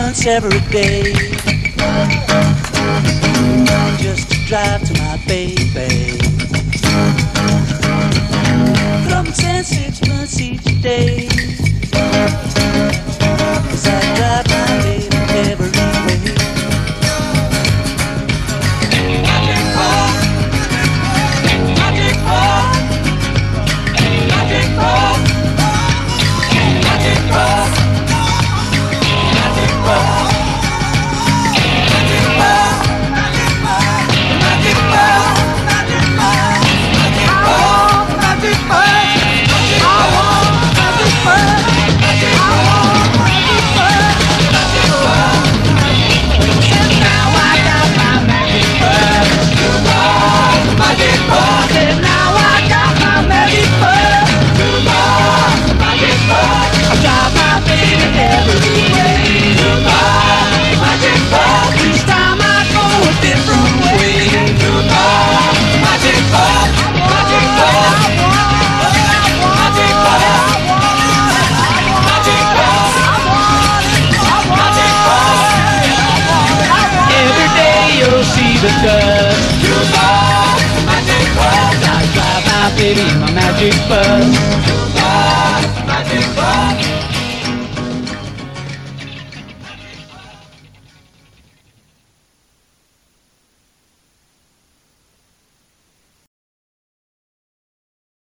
once every day, just to drive to my baby. From 10, 6 months each day, 'cause I drive my baby every way. Magic Park, Magic Park, Magic Park, Magic Park, Magic Park, Magic Park, Magic Park, Magic Park, Magic Park, Magic Park. The dust. I drive my baby in my magic bus.